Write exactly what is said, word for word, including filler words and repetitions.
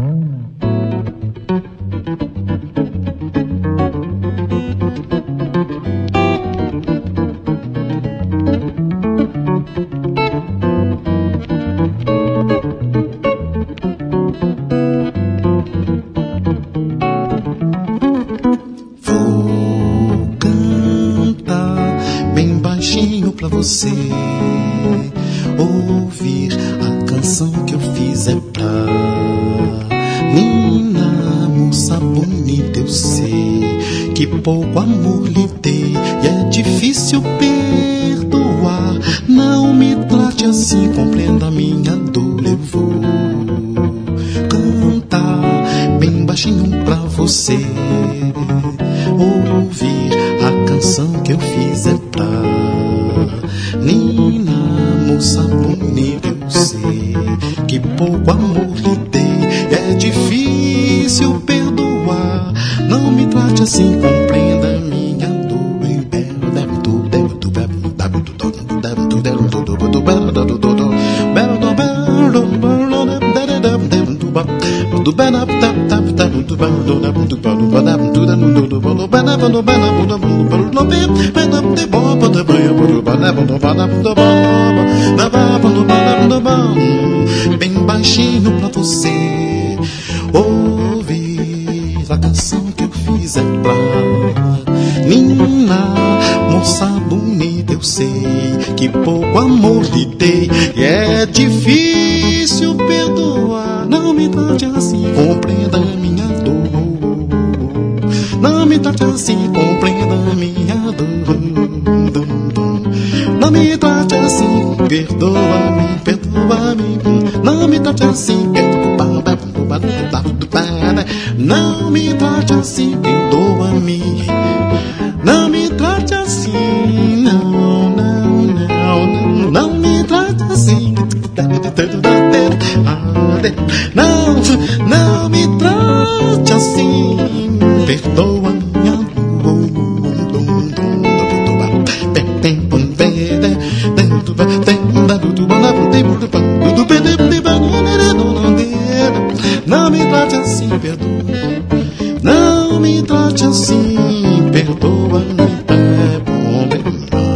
Você ouvir a canção que eu fiz é pra Nina, moça bonita. Eu sei que pouco amor lhe dei e é difícil perdoar. Não me trate assim, compreenda minha dor. Eu vou cantar bem baixinho pra você ouvir a canção que eu fiz é pra Nina, moça bonita. Eu sei que pouco amor lhe dei, é difícil perdoar. Não me trate assim, compreenda minha dor. Bem baixinho pra você ouvir a canção que eu fiz é pra Nina, moça bonita. Eu sei que pouco amor lhe dei e é difícil perdoar. Não me trate assim, compreenda minha dor. Não me trate assim, compreenda minha dor. Não me trate assim, perdoa-me, perdoa-me. Não me trate assim, perdoa-me. Não me trate assim, perdoa-me. Não me trate assim, não, não, não, não. Não me trate assim. Não, não me trate assim, perdoa minha dor. Não me trate assim, perdoa. Não me trate assim, perdoa-me. É bom,